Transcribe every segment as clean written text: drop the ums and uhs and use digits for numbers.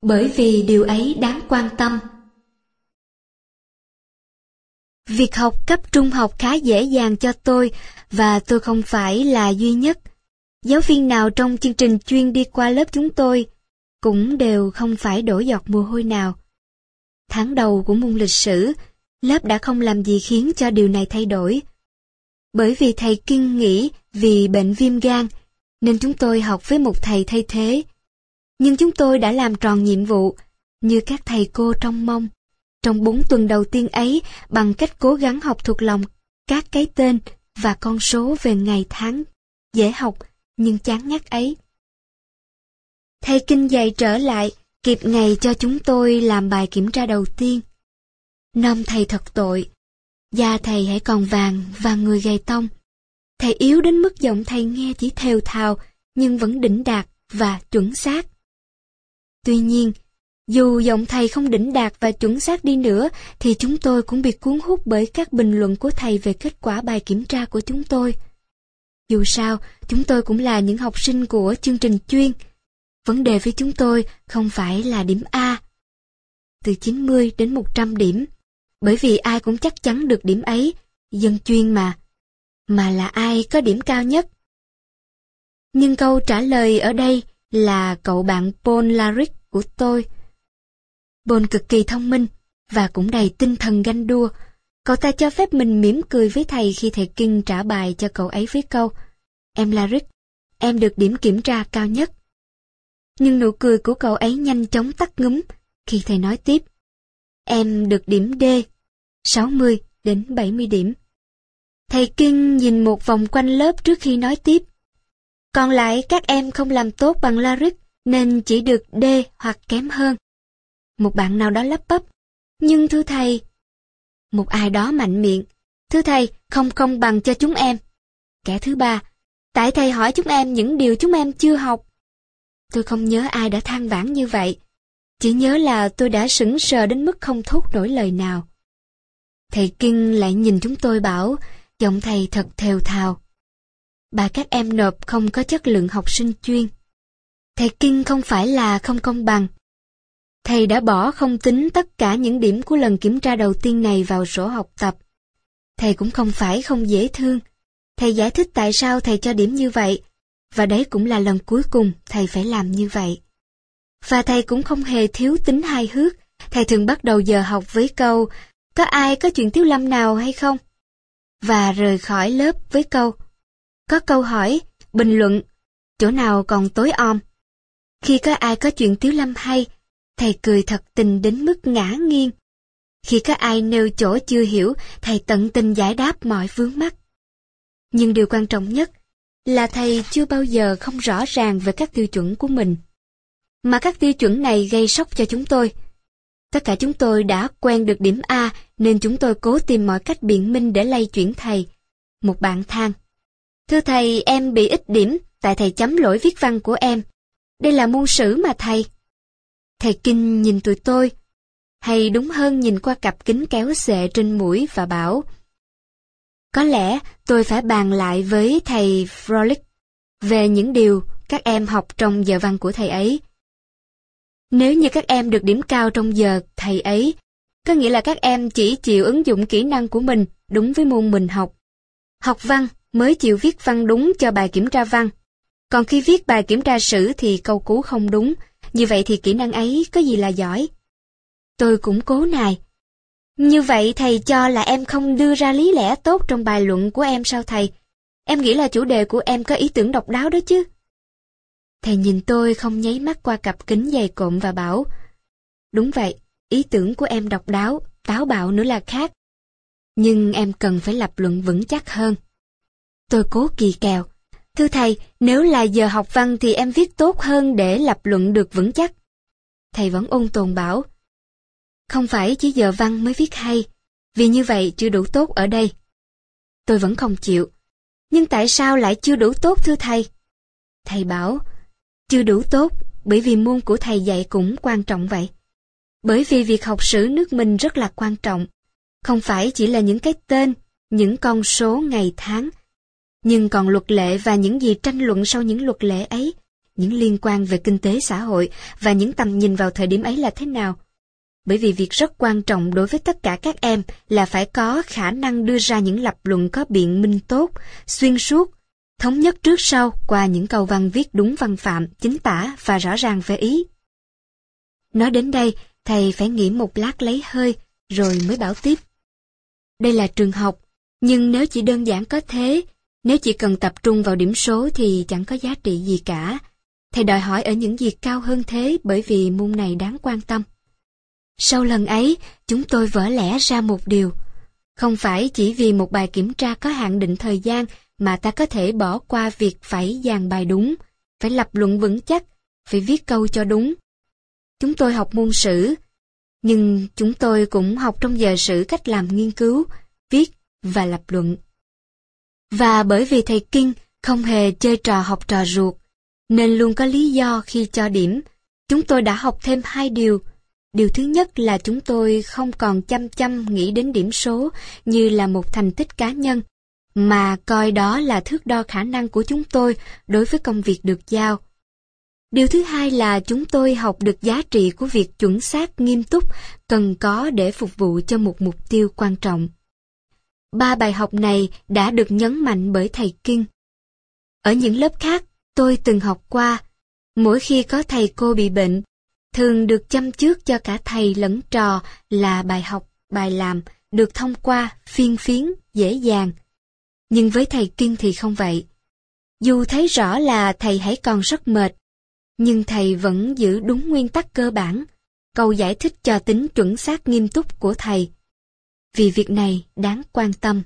bởi vì điều ấy đáng quan tâm. Việc học cấp trung học khá dễ dàng cho tôi, và tôi không phải là duy nhất. Giáo viên nào trong chương trình chuyên đi qua lớp chúng tôi cũng đều không phải đổ giọt mồ hôi nào. Tháng đầu của môn lịch sử, lớp đã không làm gì khiến cho điều này thay đổi. Bởi vì thầy Kinh nghỉ vì bệnh viêm gan, nên chúng tôi học với một thầy thay thế. Nhưng chúng tôi đã làm tròn nhiệm vụ, như các thầy cô trông mong, trong 4 tuần đầu tiên ấy, bằng cách cố gắng học thuộc lòng các cái tên và con số về ngày tháng dễ học nhưng chán ngắt ấy. Thầy Kinh dạy trở lại, kịp ngày cho chúng tôi làm bài kiểm tra đầu tiên. Nom thầy thật tội, da thầy hãy còn vàng và người gầy tông. Thầy yếu đến mức giọng thầy nghe chỉ thều thào nhưng vẫn đỉnh đạt và chuẩn xác. Tuy nhiên, dù giọng thầy không đỉnh đạt và chuẩn xác đi nữa, thì chúng tôi cũng bị cuốn hút bởi các bình luận của thầy về kết quả bài kiểm tra của chúng tôi. Dù sao, chúng tôi cũng là những học sinh của chương trình chuyên. Vấn đề với chúng tôi không phải là điểm A, từ 90 đến 100 điểm, bởi vì ai cũng chắc chắn được điểm ấy, dân chuyên mà là ai có điểm cao nhất. Nhưng câu trả lời ở đây là cậu bạn Paul Laric của tôi. Paul cực kỳ thông minh và cũng đầy tinh thần ganh đua. Cậu ta cho phép mình mỉm cười với thầy khi thầy Kinh trả bài cho cậu ấy với câu: "Em Laric, em được điểm kiểm tra cao nhất." Nhưng nụ cười của cậu ấy nhanh chóng tắt ngúm khi thầy nói tiếp: "Em được điểm D, 60 đến 70 điểm." Thầy Kinh nhìn một vòng quanh lớp trước khi nói tiếp: "Còn lại các em không làm tốt bằng Laric nên chỉ được D hoặc kém hơn." Một bạn nào đó lắp bắp: "Nhưng thưa thầy..." Một ai đó mạnh miệng: "Thưa thầy, không công bằng cho chúng em." Kẻ thứ ba: "Tại thầy hỏi chúng em những điều chúng em chưa học." Tôi không nhớ ai đã than vãn như vậy, chỉ nhớ là tôi đã sững sờ đến mức không thốt nổi lời nào. Thầy Kinh lại nhìn chúng tôi bảo, giọng thầy thật thều thào: "Bài các em nộp không có chất lượng học sinh chuyên." Thầy Kinh không phải là không công bằng. Thầy đã bỏ không tính tất cả những điểm của lần kiểm tra đầu tiên này vào sổ học tập. Thầy cũng không phải không dễ thương. Thầy giải thích tại sao thầy cho điểm như vậy, và đấy cũng là lần cuối cùng thầy phải làm như vậy. Và thầy cũng không hề thiếu tính hài hước. Thầy thường bắt đầu giờ học với câu: "Có ai có chuyện Tiếu Lâm nào hay không?" Và rời khỏi lớp với câu: "Có câu hỏi, bình luận, chỗ nào còn tối om?" Khi có ai có chuyện Tiếu Lâm hay, thầy cười thật tình đến mức ngã nghiêng. Khi có ai nêu chỗ chưa hiểu, thầy tận tình giải đáp mọi vướng mắc. Nhưng điều quan trọng nhất là thầy chưa bao giờ không rõ ràng về các tiêu chuẩn của mình. Mà các tiêu chuẩn này gây sốc cho chúng tôi. Tất cả chúng tôi đã quen được điểm A nên chúng tôi cố tìm mọi cách biện minh để lay chuyển thầy. Một bạn than: "Thưa thầy, em bị ít điểm tại thầy chấm lỗi viết văn của em. Đây là môn sử mà thầy." Thầy Kinh nhìn tụi tôi, hay đúng hơn nhìn qua cặp kính kéo xệ trên mũi và bảo: "Có lẽ tôi phải bàn lại với thầy Froelich về những điều các em học trong giờ văn của thầy ấy. Nếu như các em được điểm cao trong giờ thầy ấy, có nghĩa là các em chỉ chịu ứng dụng kỹ năng của mình đúng với môn mình học. Học văn mới chịu viết văn đúng cho bài kiểm tra văn. Còn khi viết bài kiểm tra sử thì câu cú không đúng, như vậy thì kỹ năng ấy có gì là giỏi?" Tôi cũng cố nài: "Như vậy thầy cho là em không đưa ra lý lẽ tốt trong bài luận của em sao thầy? Em nghĩ là chủ đề của em có ý tưởng độc đáo đó chứ?" Thầy nhìn tôi không nháy mắt qua cặp kính dày cộm và bảo: "Đúng vậy, ý tưởng của em độc đáo, táo bạo nữa là khác. Nhưng em cần phải lập luận vững chắc hơn." Tôi cố kỳ kèo: "Thưa thầy, nếu là giờ học văn thì em viết tốt hơn để lập luận được vững chắc." Thầy vẫn ôn tồn bảo: "Không phải chỉ giờ văn mới viết hay, vì như vậy chưa đủ tốt ở đây." Tôi vẫn không chịu: "Nhưng tại sao lại chưa đủ tốt thưa thầy?" Thầy bảo: "Chưa đủ tốt bởi vì môn của thầy dạy cũng quan trọng vậy. Bởi vì việc học sử nước mình rất là quan trọng, không phải chỉ là những cái tên, những con số ngày tháng, nhưng còn luật lệ và những gì tranh luận sau những luật lệ ấy, những liên quan về kinh tế xã hội và những tầm nhìn vào thời điểm ấy là thế nào. Bởi vì việc rất quan trọng đối với tất cả các em là phải có khả năng đưa ra những lập luận có biện minh tốt, xuyên suốt, thống nhất trước sau qua những câu văn viết đúng văn phạm, chính tả và rõ ràng về ý. Nói đến đây, thầy phải nghĩ một lát lấy hơi, rồi mới bảo tiếp. Đây là trường học, nhưng nếu chỉ đơn giản có thế, nếu chỉ cần tập trung vào điểm số thì chẳng có giá trị gì cả. Thầy đòi hỏi ở những việc cao hơn thế bởi vì môn này đáng quan tâm. Sau lần ấy, chúng tôi vỡ lẽ ra một điều. Không phải chỉ vì một bài kiểm tra có hạn định thời gian mà ta có thể bỏ qua việc phải dàn bài đúng, phải lập luận vững chắc, phải viết câu cho đúng. Chúng tôi học môn sử, nhưng chúng tôi cũng học trong giờ sử cách làm nghiên cứu, viết và lập luận. Và bởi vì thầy Kinh không hề chơi trò học trò ruột, nên luôn có lý do khi cho điểm, chúng tôi đã học thêm 2 điều. Điều thứ nhất là chúng tôi không còn chăm chăm nghĩ đến điểm số như là một thành tích cá nhân, mà coi đó là thước đo khả năng của chúng tôi đối với công việc được giao. Điều thứ hai là chúng tôi học được giá trị của việc chuẩn xác nghiêm túc cần có để phục vụ cho một mục tiêu quan trọng. 3 bài học này đã được nhấn mạnh bởi thầy Kinh. Ở những lớp khác tôi từng học qua, mỗi khi có thầy cô bị bệnh, thường được châm chước cho cả thầy lẫn trò là bài học, bài làm được thông qua phiên phiến, dễ dàng. Nhưng với thầy Kinh thì không vậy. Dù thấy rõ là thầy hãy còn rất mệt, nhưng thầy vẫn giữ đúng nguyên tắc cơ bản, câu giải thích cho tính chuẩn xác nghiêm túc của thầy. Vì việc này đáng quan tâm.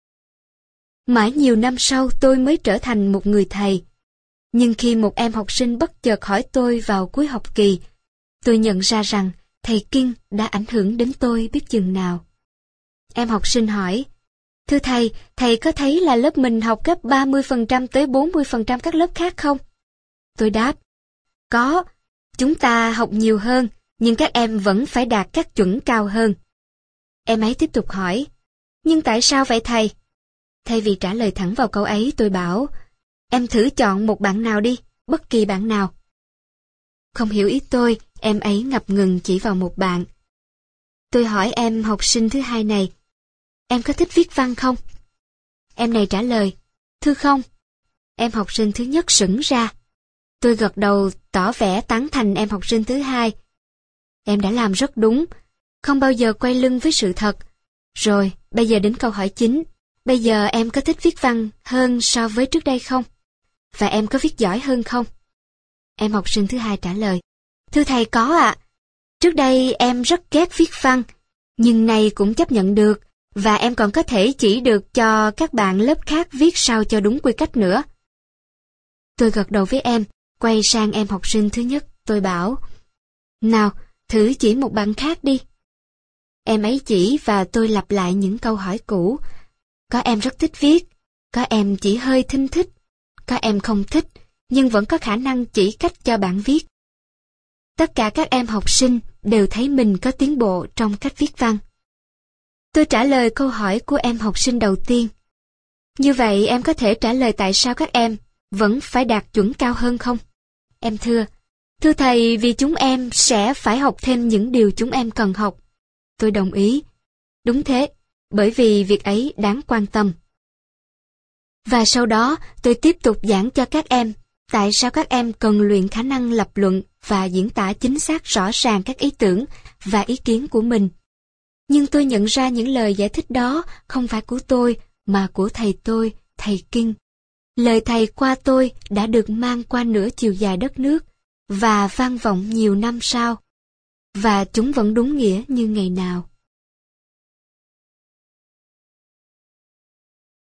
Mãi nhiều năm sau tôi mới trở thành một người thầy. Nhưng khi một em học sinh bất chợt hỏi tôi vào cuối học kỳ, tôi nhận ra rằng thầy Kinh đã ảnh hưởng đến tôi biết chừng nào. Em học sinh hỏi, thưa thầy có thấy là lớp mình học gấp 30% tới 40% các lớp khác không? Tôi đáp, có, chúng ta học nhiều hơn, nhưng các em vẫn phải đạt các chuẩn cao hơn. Em ấy tiếp tục hỏi, nhưng tại sao vậy thầy? Thay vì trả lời thẳng vào câu ấy, tôi bảo, em thử chọn một bạn nào đi, bất kỳ bạn nào. Không hiểu ý tôi, em ấy ngập ngừng chỉ vào một bạn. Tôi hỏi em học sinh thứ hai này, em có thích viết văn không? Em này trả lời, thưa không. Em học sinh thứ nhất sững ra. Tôi gật đầu tỏ vẻ tán thành em học sinh thứ hai. Em đã làm rất đúng, không bao giờ quay lưng với sự thật. Rồi, bây giờ đến câu hỏi chính. Bây giờ em có thích viết văn hơn so với trước đây không? Và em có viết giỏi hơn không? Em học sinh thứ hai trả lời, thưa thầy có ạ. Trước đây em rất ghét viết văn, nhưng nay cũng chấp nhận được, và em còn có thể chỉ được cho các bạn lớp khác viết sao cho đúng quy cách nữa. Tôi gật đầu với em, quay sang em học sinh thứ nhất, tôi bảo, nào, thử chỉ một bạn khác đi. Em ấy chỉ và tôi lặp lại những câu hỏi cũ. Có em rất thích viết, có em chỉ hơi thinh thích, có em không thích, nhưng vẫn có khả năng chỉ cách cho bạn viết. Tất cả các em học sinh đều thấy mình có tiến bộ trong cách viết văn. Tôi trả lời câu hỏi của em học sinh đầu tiên. Như vậy em có thể trả lời tại sao các em vẫn phải đạt chuẩn cao hơn không? Em thưa thầy, vì chúng em sẽ phải học thêm những điều chúng em cần học. Tôi đồng ý. Đúng thế, bởi vì việc ấy đáng quan tâm. Và sau đó tôi tiếp tục giảng cho các em tại sao các em cần luyện khả năng lập luận và diễn tả chính xác rõ ràng các ý tưởng và ý kiến của mình. Nhưng tôi nhận ra những lời giải thích đó không phải của tôi mà của thầy tôi, thầy Kinh. Lời thầy qua tôi đã được mang qua nửa chiều dài đất nước và vang vọng nhiều năm sau. Và chúng vẫn đúng nghĩa như ngày nào.